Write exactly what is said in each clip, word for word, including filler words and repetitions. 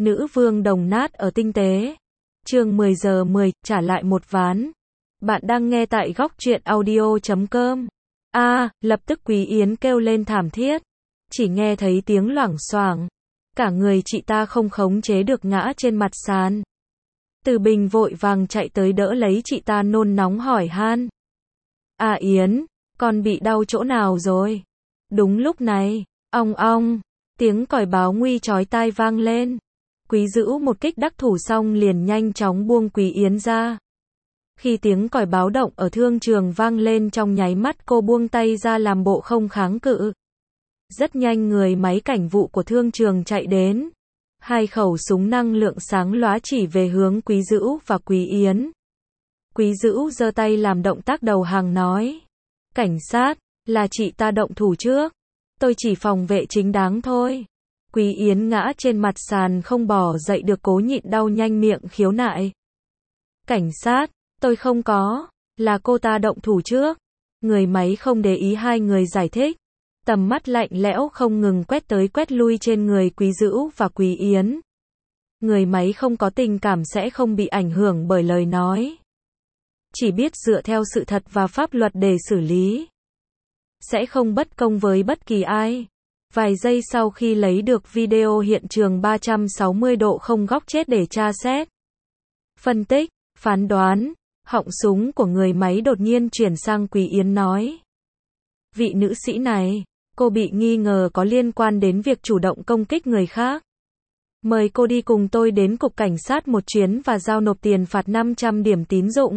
Nữ vương đồng nát ở tinh tế. Chương mười giờ mười, trả lại một ván. Bạn đang nghe tại góc truyện audio chấm com. A, lập tức Quý Yến kêu lên thảm thiết. Chỉ nghe thấy tiếng loảng xoảng. Cả người chị ta không khống chế được ngã trên mặt sàn. Từ Bình vội vàng chạy tới đỡ lấy chị ta, nôn nóng hỏi han. À Yến, con bị đau chỗ nào rồi? Đúng lúc này, ong ong, tiếng còi báo nguy chói tai vang lên. Quý Dữu một kích đắc thủ xong liền nhanh chóng buông Quý Yến ra. Khi tiếng còi báo động ở thương trường vang lên, trong nháy mắt cô buông tay ra làm bộ không kháng cự. Rất nhanh người máy cảnh vụ của thương trường chạy đến. Hai khẩu súng năng lượng sáng lóa chỉ về hướng Quý Dữu và Quý Yến. Quý Dữu giơ tay làm động tác đầu hàng nói. Cảnh sát, là chị ta động thủ trước. Tôi chỉ phòng vệ chính đáng thôi. Quý Yến ngã trên mặt sàn không bò dậy được, cố nhịn đau nhanh miệng khiếu nại. Cảnh sát, tôi không có, là cô ta động thủ trước. Người máy không để ý hai người giải thích. Tầm mắt lạnh lẽo không ngừng quét tới quét lui trên người Quý Dữu và Quý Yến. Người máy không có tình cảm sẽ không bị ảnh hưởng bởi lời nói. Chỉ biết dựa theo sự thật và pháp luật để xử lý. Sẽ không bất công với bất kỳ ai. Vài giây sau khi lấy được video hiện trường ba trăm sáu mươi độ không góc chết để tra xét, phân tích, phán đoán, họng súng của người máy đột nhiên chuyển sang Quý Yến nói. Vị nữ sĩ này, cô bị nghi ngờ có liên quan đến việc chủ động công kích người khác. Mời cô đi cùng tôi đến cục cảnh sát một chuyến và giao nộp tiền phạt năm trăm điểm tín dụng.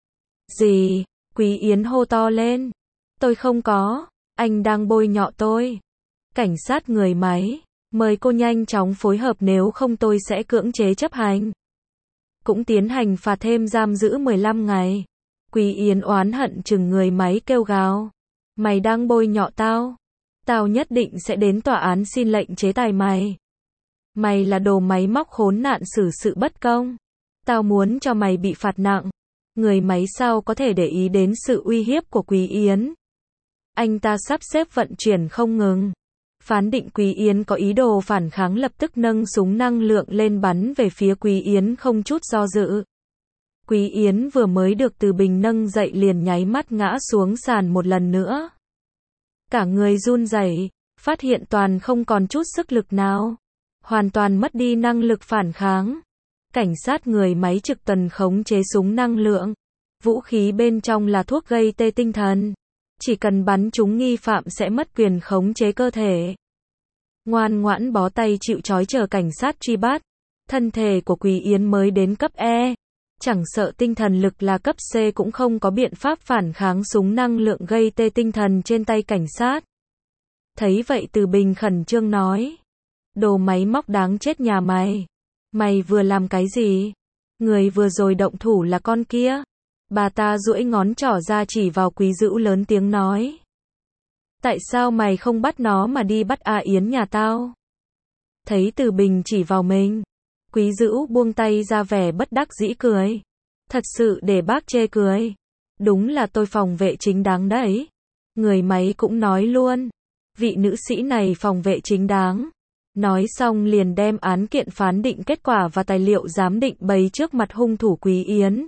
Gì? Quý Yến hô to lên. Tôi không có, anh đang bôi nhọ tôi. Cảnh sát người máy, mời cô nhanh chóng phối hợp, nếu không tôi sẽ cưỡng chế chấp hành. Cũng tiến hành phạt thêm giam giữ mười lăm ngày. Quý Yến oán hận chừng người máy kêu gào. Mày đang bôi nhọ tao. Tao nhất định sẽ đến tòa án xin lệnh chế tài mày. Mày là đồ máy móc khốn nạn xử sự bất công. Tao muốn cho mày bị phạt nặng. Người máy sao có thể để ý đến sự uy hiếp của Quý Yến. Anh ta sắp xếp vận chuyển không ngừng. Phán định Quý Yến có ý đồ phản kháng, lập tức nâng súng năng lượng lên bắn về phía Quý Yến không chút do dự. Quý Yến vừa mới được Từ Bình nâng dậy liền nháy mắt ngã xuống sàn một lần nữa. Cả người run rẩy, phát hiện toàn không còn chút sức lực nào. Hoàn toàn mất đi năng lực phản kháng. Cảnh sát người máy trực tuần khống chế súng năng lượng. Vũ khí bên trong là thuốc gây tê tinh thần. Chỉ cần bắn trúng nghi phạm sẽ mất quyền khống chế cơ thể. Ngoan ngoãn bó tay chịu trói chờ cảnh sát truy bắt. Thân thể của Quý Yến mới đến cấp E. Chẳng sợ tinh thần lực là cấp C cũng không có biện pháp phản kháng súng năng lượng gây tê tinh thần trên tay cảnh sát. Thấy vậy Từ Bình khẩn trương nói. Đồ máy móc đáng chết nhà mày. Mày vừa làm cái gì? Người vừa rồi động thủ là con kia. Bà ta duỗi ngón trỏ ra chỉ vào Quý Dữu lớn tiếng nói. Tại sao mày không bắt nó mà đi bắt A Yến nhà tao? Thấy Từ Bình chỉ vào mình. Quý Dữu buông tay ra, vẻ bất đắc dĩ cười. Thật sự để bác chê cười. Đúng là tôi phòng vệ chính đáng đấy. Người máy cũng nói luôn. Vị nữ sĩ này phòng vệ chính đáng. Nói xong liền đem án kiện phán định kết quả và tài liệu giám định bày trước mặt hung thủ Quý Yến.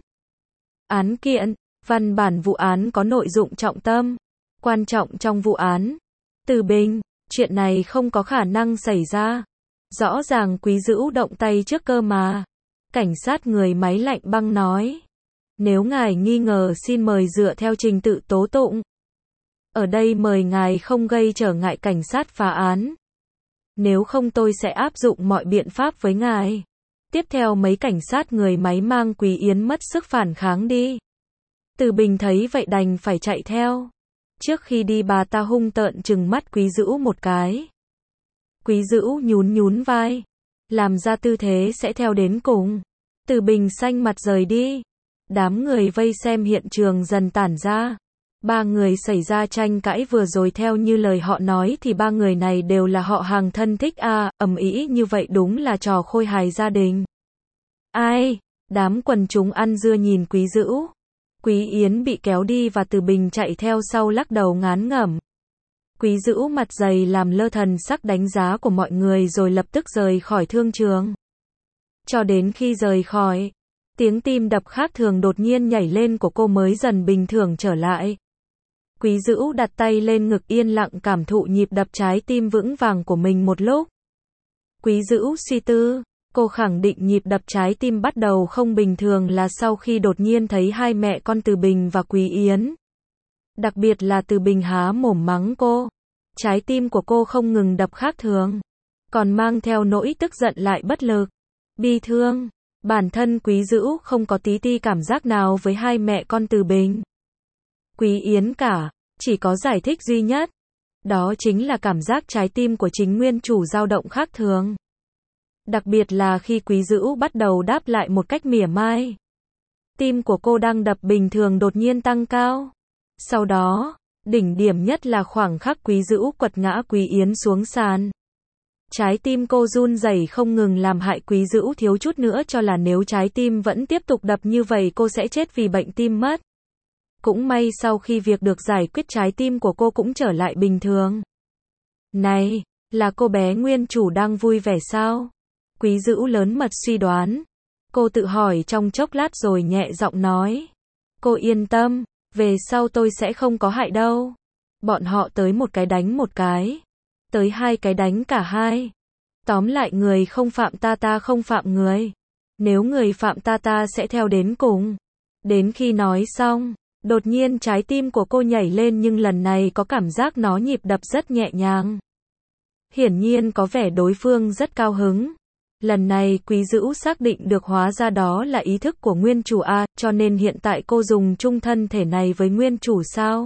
Án kiện, văn bản vụ án có nội dụng trọng tâm, quan trọng trong vụ án. Từ Bình, chuyện này không có khả năng xảy ra. Rõ ràng Quý Dữu động tay trước cơ mà. Cảnh sát người máy lạnh băng nói. Nếu ngài nghi ngờ xin mời dựa theo trình tự tố tụng. Ở đây mời ngài không gây trở ngại cảnh sát phá án. Nếu không tôi sẽ áp dụng mọi biện pháp với ngài. Tiếp theo mấy cảnh sát người máy mang Quý Yến mất sức phản kháng đi. Từ Bình thấy vậy đành phải chạy theo. Trước khi đi bà ta hung tợn trừng mắt Quý Dữu một cái. Quý Dữu nhún nhún vai. Làm ra tư thế sẽ theo đến cùng. Từ Bình xanh mặt rời đi. Đám người vây xem hiện trường dần tản ra. Ba người xảy ra tranh cãi vừa rồi, theo như lời họ nói thì ba người này đều là họ hàng thân thích à, ầm ĩ như vậy đúng là trò khôi hài gia đình. Ai? Đám quần chúng ăn dưa nhìn Quý Dữu. Quý Yến bị kéo đi và Từ Bình chạy theo sau lắc đầu ngán ngẩm. Quý Dữu mặt dày làm lơ thần sắc đánh giá của mọi người rồi lập tức rời khỏi thương trường. Cho đến khi rời khỏi, tiếng tim đập khác thường đột nhiên nhảy lên của cô mới dần bình thường trở lại. Quý Dữu đặt tay lên ngực yên lặng cảm thụ nhịp đập trái tim vững vàng của mình một lúc. Quý Dữu suy tư, cô khẳng định nhịp đập trái tim bắt đầu không bình thường là sau khi đột nhiên thấy hai mẹ con Từ Bình và Quý Yến. Đặc biệt là Từ Bình há mồm mắng cô. Trái tim của cô không ngừng đập khác thường, còn mang theo nỗi tức giận lại bất lực, bi thương. Bản thân Quý Dữu không có tí ti cảm giác nào với hai mẹ con Từ Bình, Quý Yến cả, chỉ có giải thích duy nhất. Đó chính là cảm giác trái tim của chính nguyên chủ dao động khác thường. Đặc biệt là khi Quý Dữu bắt đầu đáp lại một cách mỉa mai. Tim của cô đang đập bình thường đột nhiên tăng cao. Sau đó, đỉnh điểm nhất là khoảng khắc Quý Dữu quật ngã Quý Yến xuống sàn. Trái tim cô run rẩy không ngừng làm hại Quý Dữu thiếu chút nữa cho là nếu trái tim vẫn tiếp tục đập như vậy cô sẽ chết vì bệnh tim mất. Cũng may sau khi việc được giải quyết trái tim của cô cũng trở lại bình thường. Này, là cô bé nguyên chủ đang vui vẻ sao? Quý Dữu lớn mật suy đoán. Cô tự hỏi trong chốc lát rồi nhẹ giọng nói. Cô yên tâm, về sau tôi sẽ không có hại đâu. Bọn họ tới một cái đánh một cái. Tới hai cái đánh cả hai. Tóm lại người không phạm ta ta không phạm người. Nếu người phạm ta ta sẽ theo đến cùng. Đến khi nói xong, đột nhiên trái tim của cô nhảy lên nhưng lần này có cảm giác nó nhịp đập rất nhẹ nhàng. Hiển nhiên có vẻ đối phương rất cao hứng. Lần này Quý Dữu xác định được hóa ra đó là ý thức của nguyên chủ A, cho nên hiện tại cô dùng chung thân thể này với nguyên chủ sao?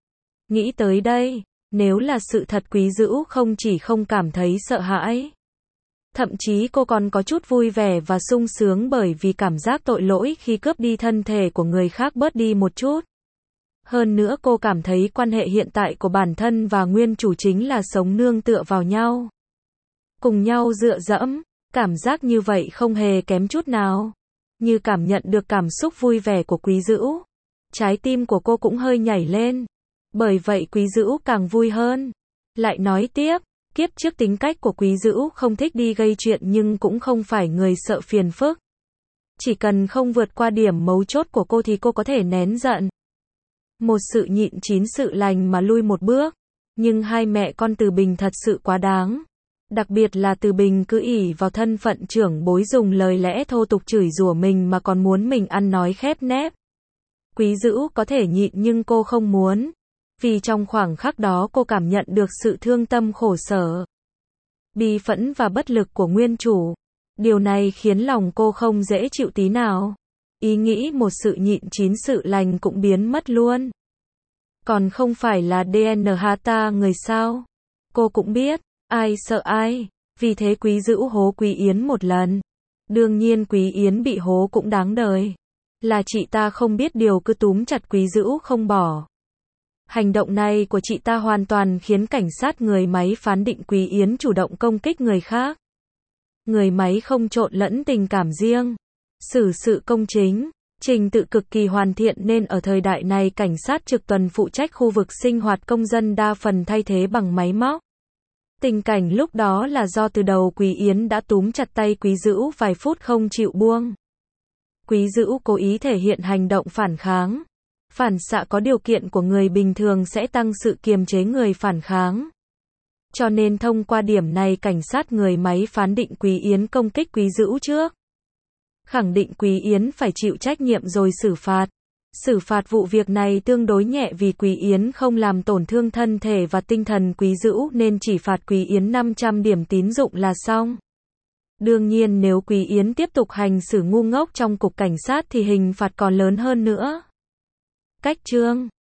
Nghĩ tới đây, nếu là sự thật Quý Dữu không chỉ không cảm thấy sợ hãi. Thậm chí cô còn có chút vui vẻ và sung sướng bởi vì cảm giác tội lỗi khi cướp đi thân thể của người khác bớt đi một chút. Hơn nữa cô cảm thấy quan hệ hiện tại của bản thân và nguyên chủ chính là sống nương tựa vào nhau. Cùng nhau dựa dẫm, cảm giác như vậy không hề kém chút nào. Như cảm nhận được cảm xúc vui vẻ của Quý Dữu. Trái tim của cô cũng hơi nhảy lên. Bởi vậy Quý Dữu càng vui hơn. Lại nói tiếp, kiếp trước tính cách của Quý Dữu không thích đi gây chuyện nhưng cũng không phải người sợ phiền phức. Chỉ cần không vượt qua điểm mấu chốt của cô thì cô có thể nén giận. Một sự nhịn chín sự lành mà lui một bước. Nhưng hai mẹ con Từ Bình thật sự quá đáng. Đặc biệt là Từ Bình cứ ỷ vào thân phận trưởng bối dùng lời lẽ thô tục chửi rủa mình mà còn muốn mình ăn nói khép nép. Quý Dữu có thể nhịn nhưng cô không muốn. Vì trong khoảng khắc đó cô cảm nhận được sự thương tâm khổ sở, bi phẫn và bất lực của nguyên chủ. Điều này khiến lòng cô không dễ chịu tí nào. Ý nghĩ một sự nhịn chín sự lành cũng biến mất luôn. Còn không phải là đê en hát ta người sao? Cô cũng biết, ai sợ ai. Vì thế Quý Dữu hố Quý Yến một lần. Đương nhiên Quý Yến bị hố cũng đáng đời. Là chị ta không biết điều cứ túm chặt Quý Dữu không bỏ. Hành động này của chị ta hoàn toàn khiến cảnh sát người máy phán định Quý Yến chủ động công kích người khác. Người máy không trộn lẫn tình cảm riêng. Xử sự công chính, trình tự cực kỳ hoàn thiện nên ở thời đại này cảnh sát trực tuần phụ trách khu vực sinh hoạt công dân đa phần thay thế bằng máy móc. Tình cảnh lúc đó là do từ đầu Quý Yến đã túm chặt tay Quý Dữu vài phút không chịu buông. Quý Dữu cố ý thể hiện hành động phản kháng. Phản xạ có điều kiện của người bình thường sẽ tăng sự kiềm chế người phản kháng. Cho nên thông qua điểm này cảnh sát người máy phán định Quý Yến công kích Quý Dữu trước. Khẳng định Quý Yến phải chịu trách nhiệm rồi xử phạt. Xử phạt vụ việc này tương đối nhẹ vì Quý Yến không làm tổn thương thân thể và tinh thần Quý Dữu nên chỉ phạt Quý Yến năm trăm điểm tín dụng là xong. Đương nhiên nếu Quý Yến tiếp tục hành xử ngu ngốc trong cục cảnh sát thì hình phạt còn lớn hơn nữa. Cách chương